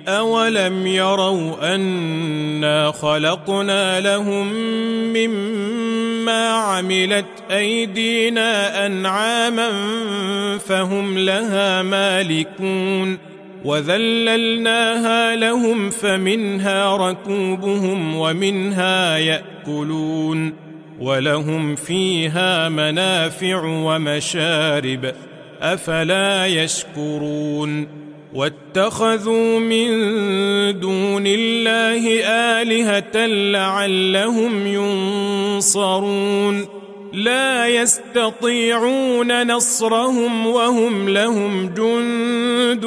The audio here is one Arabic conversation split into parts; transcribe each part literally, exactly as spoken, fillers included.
أولم يروا أنا خلقنا لهم مما عملت أيدينا أنعاما فهم لها مالكون وذللناها لهم فمنها ركوبهم ومنها يأكلون ولهم فيها منافع ومشارب أفلا يشكرون واتخذوا من دون الله آلهة لعلهم ينصرون لا يستطيعون نصرهم وهم لهم جند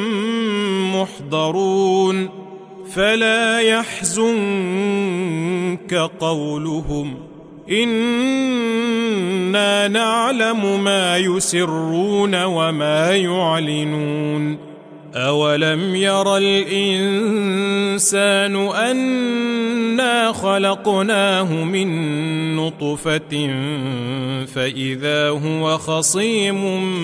محضرون فلا يحزنك قولهم إنا نعلم ما يسرون وما يعلنون أولم ير الإنسان أنا خلقناه من نطفة فإذا هو خصيم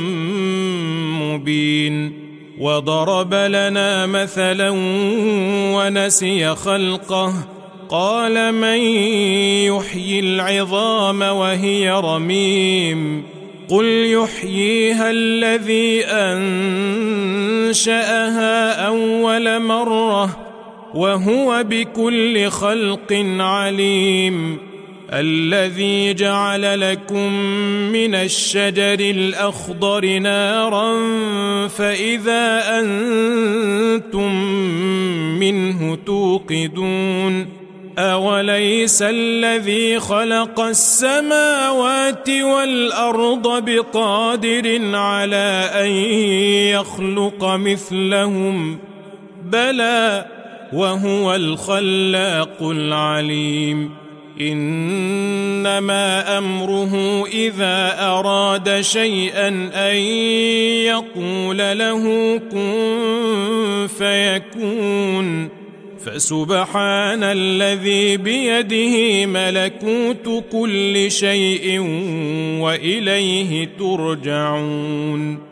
مبين وضرب لنا مثلا ونسي خلقه قال من يحيي العظام وهي رميم قل يحييها الذي أنشأها أول مرة وهو بكل خلق عليم الذي جعل لكم من الشجر الأخضر نارا فإذا أنتم منه توقدون أوليس الذي خلق السماوات والأرض بقادر على أن يخلق مثلهم بلى وهو الخلاق العليم إنما أمره إذا أراد شيئا أن يقول له كن فيكون فسبحان الذي بيده ملكوت كل شيء وإليه ترجعون.